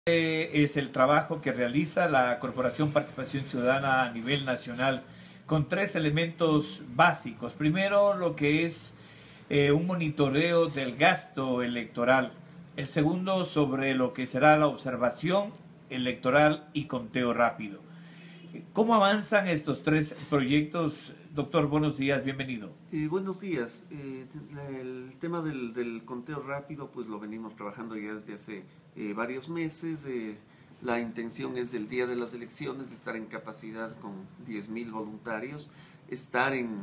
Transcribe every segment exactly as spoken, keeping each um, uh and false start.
Es el trabajo que realiza la Corporación Participación Ciudadana a nivel nacional con tres elementos básicos. Primero, lo que es eh, un monitoreo del gasto electoral. El segundo, sobre lo que será la observación electoral y conteo rápido. ¿Cómo avanzan estos tres proyectos? Doctor, buenos días, bienvenido. Eh, buenos días. Eh, el tema del, del conteo rápido, pues lo venimos trabajando ya desde hace eh, varios meses. Eh, la intención es el día de las elecciones estar en capacidad con diez mil voluntarios, estar en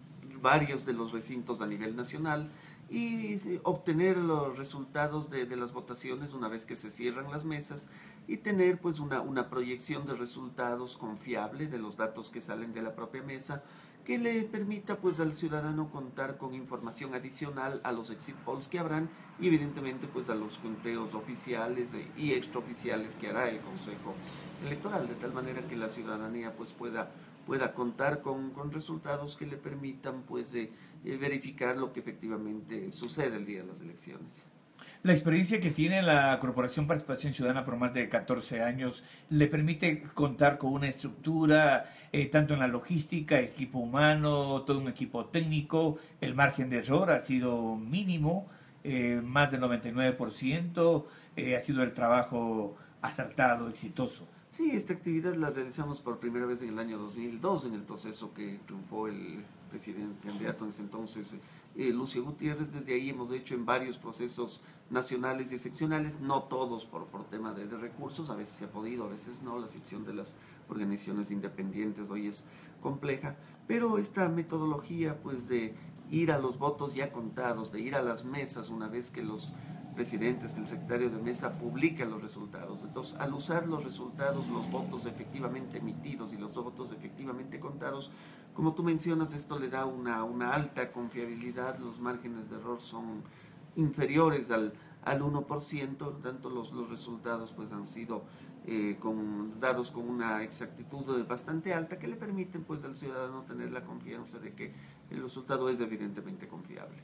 varios de los recintos a nivel nacional y obtener los resultados de, de las votaciones una vez que se cierran las mesas y tener pues una, una proyección de resultados confiable de los datos que salen de la propia mesa, que le permita pues al ciudadano contar con información adicional a los exit polls que habrán y evidentemente pues a los conteos oficiales y extraoficiales que hará el Consejo Electoral, de tal manera que la ciudadanía pues pueda, pueda contar con, con resultados que le permitan pues de, eh, verificar lo que efectivamente sucede el día de las elecciones. La experiencia que tiene la Corporación Participación Ciudadana por más de catorce años le permite contar con una estructura, eh, tanto en la logística, equipo humano, todo un equipo técnico. El margen de error ha sido mínimo, eh, más del noventa y nueve por ciento, eh, ha sido el trabajo acertado, exitoso. Sí, esta actividad la realizamos por primera vez en el año dos mil dos, en el proceso que triunfó el presidente candidato en ese entonces, eh, Lucio Gutiérrez. Desde ahí hemos hecho en varios procesos nacionales y seccionales, no todos por, por tema de, de recursos, a veces se ha podido, a veces no, la sección de las organizaciones independientes hoy es compleja, pero esta metodología pues de ir a los votos ya contados, de ir a las mesas una vez que los presidentes, que el secretario de mesa publica los resultados. Entonces, al usar los resultados, los votos efectivamente emitidos y los votos efectivamente contados, como tú mencionas, esto le da una, una alta confiabilidad, los márgenes de error son inferiores al, al uno por ciento, tanto los, los resultados pues han sido eh, con, dados con una exactitud bastante alta que le permiten pues al ciudadano tener la confianza de que el resultado es evidentemente confiable.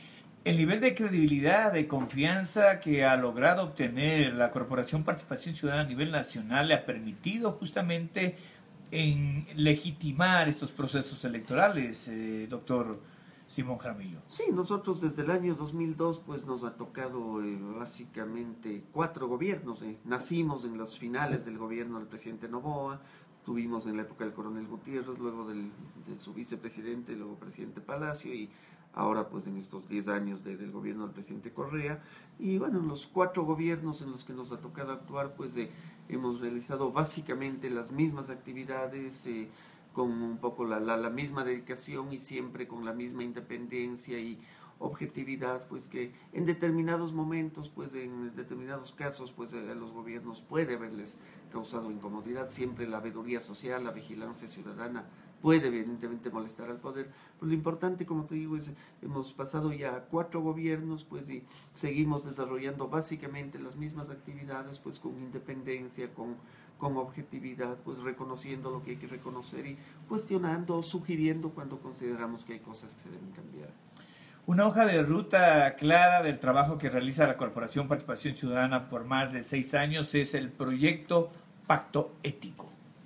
El nivel de credibilidad, de confianza que ha logrado obtener la Corporación Participación Ciudadana a nivel nacional le ha permitido justamente en legitimar estos procesos electorales, eh, doctor Simón Jaramillo. Sí, nosotros desde el año dos mil dos pues nos ha tocado eh, básicamente cuatro gobiernos. Eh. Nacimos en los finales del gobierno del presidente Noboa, tuvimos en la época del coronel Gutiérrez, luego del, de su vicepresidente, luego presidente Palacio y ahora pues en estos diez años de, del gobierno del presidente Correa. Y bueno, en los cuatro gobiernos en los que nos ha tocado actuar pues eh, hemos realizado básicamente las mismas actividades, eh, con un poco la, la, la misma dedicación y siempre con la misma independencia y objetividad, pues que en determinados momentos, pues en determinados casos, pues a los gobiernos puede haberles causado incomodidad. Siempre la veeduría social, la vigilancia ciudadana puede evidentemente molestar al poder, pero lo importante, como te digo, es hemos pasado ya cuatro gobiernos, pues y seguimos desarrollando básicamente las mismas actividades, pues con independencia, con con objetividad, pues reconociendo lo que hay que reconocer y cuestionando, sugiriendo cuando consideramos que hay cosas que se deben cambiar. Una hoja de ruta clara del trabajo que realiza la Corporación Participación Ciudadana por más de seis años es el proyecto Pacto Ético.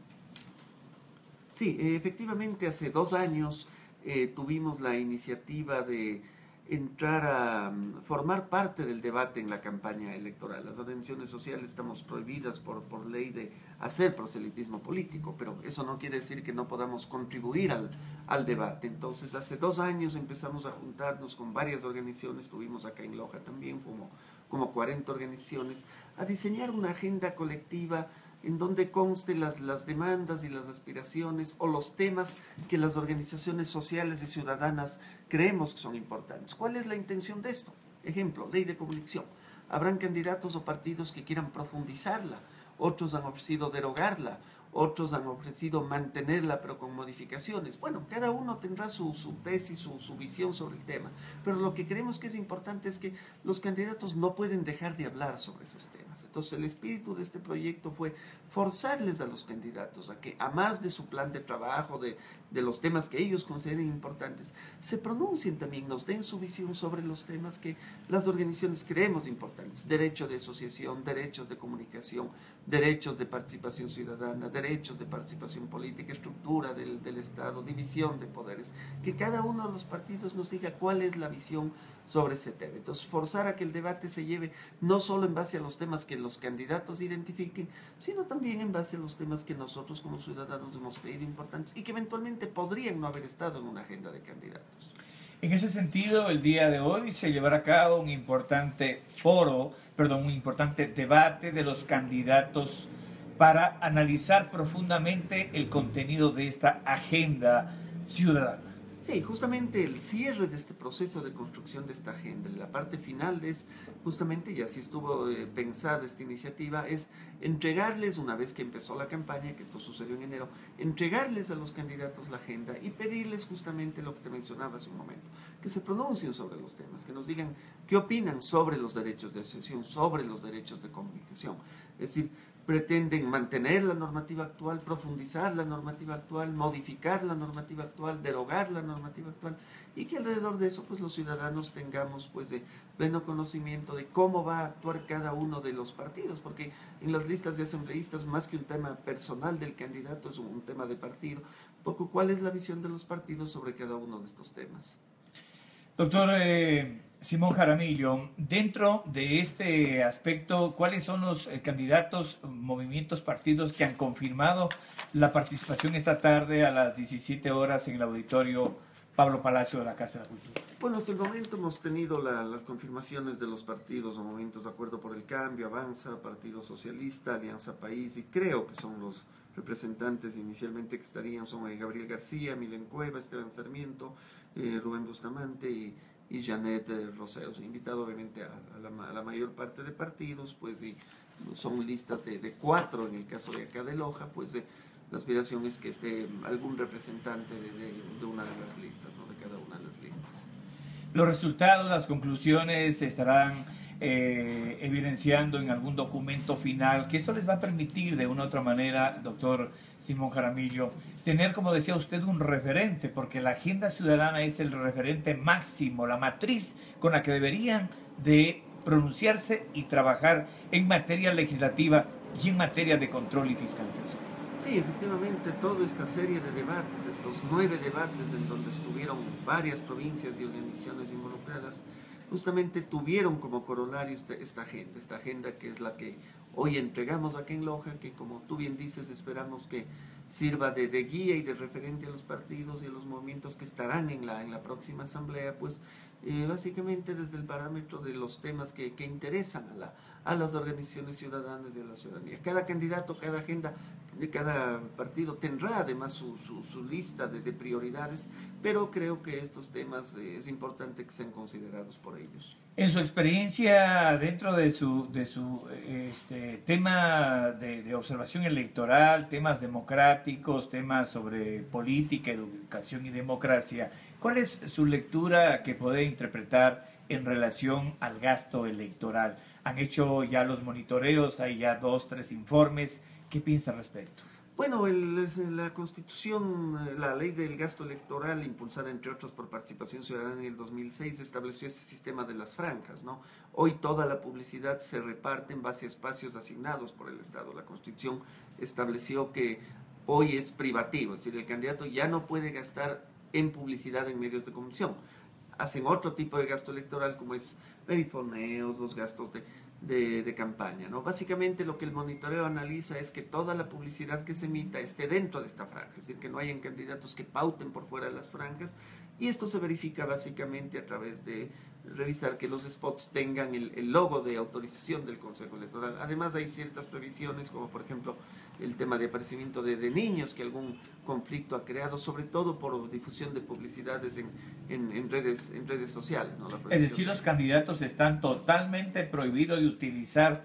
Sí, efectivamente hace dos años eh, tuvimos la iniciativa de entrar a um, formar parte del debate en la campaña electoral. Las organizaciones sociales estamos prohibidas por, por ley de hacer proselitismo político, pero eso no quiere decir que no podamos contribuir al, al debate. Entonces, hace dos años empezamos a juntarnos con varias organizaciones, tuvimos acá en Loja también como, como cuarenta organizaciones, a diseñar una agenda colectiva en donde conste las, las demandas y las aspiraciones o los temas que las organizaciones sociales y ciudadanas creemos que son importantes. ¿Cuál es la intención de esto? Ejemplo, ley de comunicación. Habrán candidatos o partidos que quieran profundizarla, otros han ofrecido derogarla, otros han ofrecido mantenerla pero con modificaciones. Bueno, cada uno tendrá su, su tesis, su, su visión sobre el tema, pero lo que creemos que es importante es que los candidatos no pueden dejar de hablar sobre esos temas. Entonces el espíritu de este proyecto fue forzarles a los candidatos a que, a más de su plan de trabajo, de, de los temas que ellos consideren importantes, se pronuncien también, nos den su visión sobre los temas que las organizaciones creemos importantes: derecho de asociación, derechos de comunicación, derechos de participación ciudadana, derechos de participación política, estructura del, del Estado, división de poderes, que cada uno de los partidos nos diga cuál es la visión sobre ese tema. Entonces, forzar a que el debate se lleve no solo en base a los temas que los candidatos identifiquen, sino también en base a los temas que nosotros como ciudadanos hemos creído importantes y que eventualmente podrían no haber estado en una agenda de candidatos. En ese sentido, el día de hoy se llevará a cabo un importante foro, perdón, un importante debate de los candidatos para analizar profundamente el contenido de esta agenda ciudadana. Sí, justamente el cierre de este proceso de construcción de esta agenda, la parte final es justamente, y así estuvo eh, pensada esta iniciativa, es entregarles, una vez que empezó la campaña, que esto sucedió en enero, entregarles a los candidatos la agenda y pedirles justamente lo que te mencionaba hace un momento, que se pronuncien sobre los temas, que nos digan qué opinan sobre los derechos de asociación, sobre los derechos de comunicación. Es decir, pretenden mantener la normativa actual, profundizar la normativa actual, modificar la normativa actual, derogar la normativa actual, y que alrededor de eso pues los ciudadanos tengamos pues de pleno conocimiento de cómo va a actuar cada uno de los partidos, porque en las listas de asambleístas, más que un tema personal del candidato, es un tema de partido, poco cuál es la visión de los partidos sobre cada uno de estos temas. Doctor eh, Simón Jaramillo, dentro de este aspecto, ¿cuáles son los eh, candidatos, movimientos, partidos que han confirmado la participación esta tarde a las diecisiete horas en el auditorio Pablo Palacio de la Casa de la Cultura? Bueno, hasta el momento hemos tenido la, las confirmaciones de los partidos o movimientos de Acuerdo por el Cambio, Avanza, Partido Socialista, Alianza País, y creo que son los representantes inicialmente que estarían, son eh, Gabriel García, Milen Cueva, Esteban Sarmiento, eh, Rubén Bustamante y, y Janet eh, Rosero. Se ha invitado obviamente a, a, la, a la mayor parte de partidos, pues y son listas de, de cuatro en el caso de acá de Loja, pues eh, la aspiración es que esté algún representante de, de, de una de las listas, ¿no? De cada una de las listas. Los resultados, las conclusiones se estarán eh, evidenciando en algún documento final, que esto les va a permitir de una u otra manera, doctor Simón Jaramillo, tener, como decía usted, un referente, porque la agenda ciudadana es el referente máximo, la matriz con la que deberían de pronunciarse y trabajar en materia legislativa y en materia de control y fiscalización. Sí, efectivamente, toda esta serie de debates, estos nueve debates en donde estuvieron varias provincias y organizaciones involucradas, justamente tuvieron como corolario esta, esta agenda, esta agenda que es la que hoy entregamos aquí en Loja, que como tú bien dices, esperamos que sirva de, de guía y de referente a los partidos y a los movimientos que estarán en la, en la próxima asamblea, pues eh, básicamente desde el parámetro de los temas que, que interesan a, la, a las organizaciones ciudadanas y a la ciudadanía. Cada candidato, cada agenda de cada partido tendrá además su, su, su lista de, de prioridades, pero creo que estos temas eh, es importante que sean considerados por ellos. En su experiencia dentro de su, de su este, tema de, de observación electoral, temas democráticos, temas sobre política, educación y democracia, ¿cuál es su lectura que puede interpretar en relación al gasto electoral? Han hecho ya los monitoreos, hay ya dos, tres informes. ¿Qué piensa al respecto? Bueno, el, la Constitución, la ley del gasto electoral, impulsada entre otros por Participación Ciudadana en el dos mil seis, estableció ese sistema de las franjas, ¿no? Hoy toda la publicidad se reparte en base a espacios asignados por el Estado. La Constitución estableció que hoy es privativo, es decir, el candidato ya no puede gastar en publicidad en medios de comunicación. Hacen otro tipo de gasto electoral como es perifoneos, los gastos de, de, de campaña, ¿no? Básicamente lo que el monitoreo analiza es que toda la publicidad que se emita esté dentro de esta franja, es decir, que no hayan candidatos que pauten por fuera de las franjas, y esto se verifica básicamente a través de revisar que los spots tengan el, el logo de autorización del Consejo Electoral. Además hay ciertas previsiones como por ejemplo el tema de aparecimiento de, de niños que algún conflicto ha creado, sobre todo por difusión de publicidades en, en, en, redes, en redes sociales, ¿no? La es decir, los candidatos están totalmente prohibidos de utilizar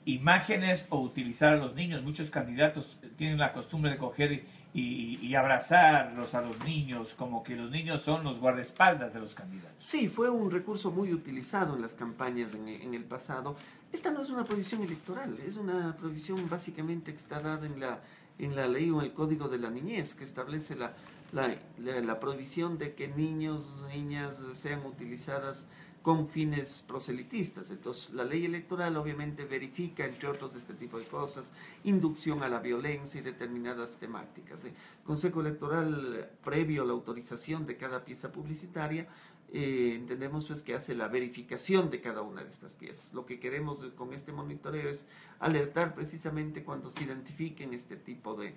imágenes o utilizar a los niños. Muchos candidatos tienen la costumbre de coger y, y abrazarlos a los niños, como que los niños son los guardaespaldas de los candidatos. Sí, fue un recurso muy utilizado en las campañas en, en el pasado. Esta no es una prohibición electoral, es una prohibición básicamente que está dada en la, en la ley o en el Código de la Niñez, que establece la, la, la, la prohibición de que niños, niñas sean utilizadas con fines proselitistas. Entonces, la ley electoral obviamente verifica, entre otros, este tipo de cosas, inducción a la violencia y determinadas temáticas. El Consejo Electoral, previo a la autorización de cada pieza publicitaria, eh, entendemos pues que hace la verificación de cada una de estas piezas. Lo que queremos con este monitoreo es alertar precisamente cuando se identifiquen este tipo de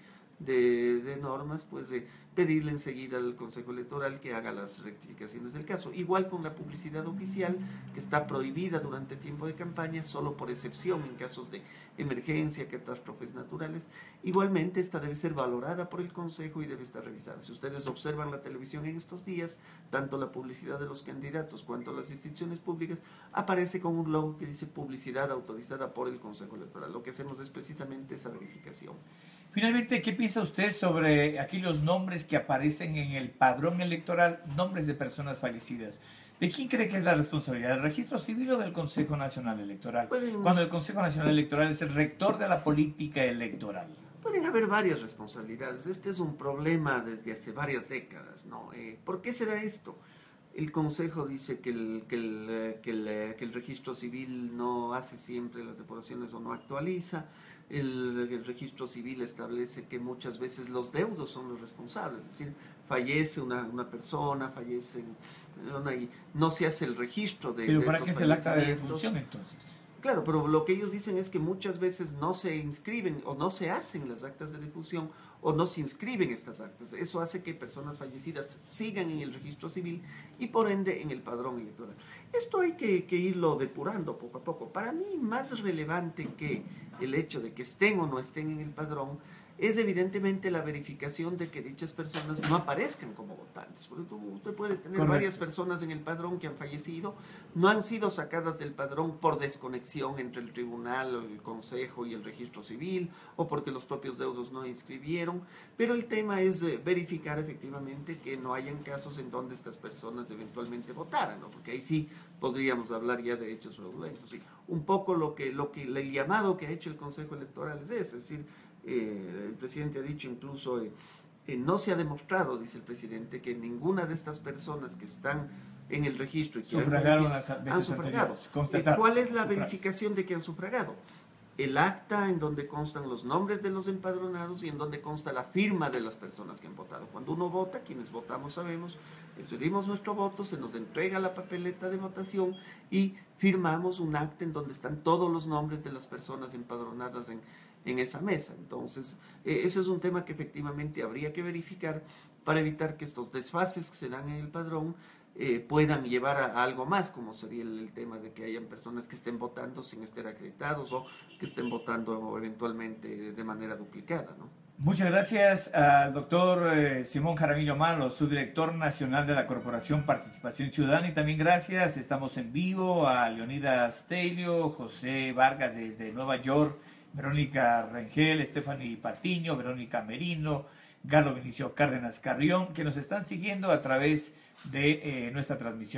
De, de normas, pues de pedirle enseguida al Consejo Electoral que haga las rectificaciones del caso. Igual con la publicidad oficial, que está prohibida durante tiempo de campaña, solo por excepción en casos de emergencia, catástrofes naturales. Igualmente, esta debe ser valorada por el Consejo y debe estar revisada. Si ustedes observan la televisión en estos días, tanto la publicidad de los candidatos cuanto las instituciones públicas, aparece con un logo que dice publicidad autorizada por el Consejo Electoral. Lo que hacemos es precisamente esa verificación. Finalmente, ¿qué piensa usted sobre aquí los nombres que aparecen en el padrón electoral, nombres de personas fallecidas? ¿De quién cree que es la responsabilidad, del Registro Civil o del Consejo Nacional Electoral? Pueden, Cuando el Consejo Nacional Electoral es el rector de la política electoral. Pueden haber varias responsabilidades. Este es un problema desde hace varias décadas, ¿no? Eh, ¿Por qué será esto? El Consejo dice que el, que, el, que, el, que el Registro Civil no hace siempre las depuraciones o no actualiza. El, el registro civil establece que muchas veces los deudos son los responsables, es decir, fallece una, una persona, fallece una, y no se hace el registro de, ¿Pero de para estos qué es el acta de fallecimientos. defunción entonces? Claro, pero lo que ellos dicen es que muchas veces no se inscriben o no se hacen las actas de difusión o no se inscriben estas actas. Eso hace que personas fallecidas sigan en el registro civil y por ende en el padrón electoral. Esto hay que, que irlo depurando poco a poco. Para mí, más relevante que el hecho de que estén o no estén en el padrón es evidentemente la verificación de que dichas personas no aparezcan como votantes. Porque tú, usted puede tener Correcto. varias personas en el padrón que han fallecido, no han sido sacadas del padrón por desconexión entre el tribunal, el consejo y el registro civil, o porque los propios deudos no inscribieron, pero el tema es eh, verificar efectivamente que no hayan casos en donde estas personas eventualmente votaran, ¿no? Porque ahí sí podríamos hablar ya de hechos fraudulentos. ¿Sí? Un poco lo que, lo que, el llamado que ha hecho el Consejo Electoral es ese, es decir, Eh, el presidente ha dicho incluso, eh, eh, no se ha demostrado, dice el presidente, que ninguna de estas personas que están en el registro y que Sufragaron han, las veces han sufragado. anteriores. Eh, ¿Cuál es la Sufragado. verificación de que han sufragado? El acta en donde constan los nombres de los empadronados y en donde consta la firma de las personas que han votado. Cuando uno vota, quienes votamos sabemos, expedimos nuestro voto, se nos entrega la papeleta de votación y firmamos un acta en donde están todos los nombres de las personas empadronadas en, en esa mesa. Entonces, eh, ese es un tema que efectivamente habría que verificar para evitar que estos desfases que se dan en el padrón eh, puedan llevar a, a algo más, como sería el, el tema de que hayan personas que estén votando sin estar acreditados o que estén votando eventualmente de manera duplicada, ¿no? Muchas gracias al doctor eh, Simón Jaramillo Malo, subdirector nacional de la Corporación Participación Ciudadana, y también gracias, estamos en vivo, a Leonidas Telio, José Vargas desde Nueva York, Verónica Rengel, Stephanie Patiño, Verónica Merino, Galo Vinicio Cárdenas Carrión, que nos están siguiendo a través de eh, nuestra transmisión.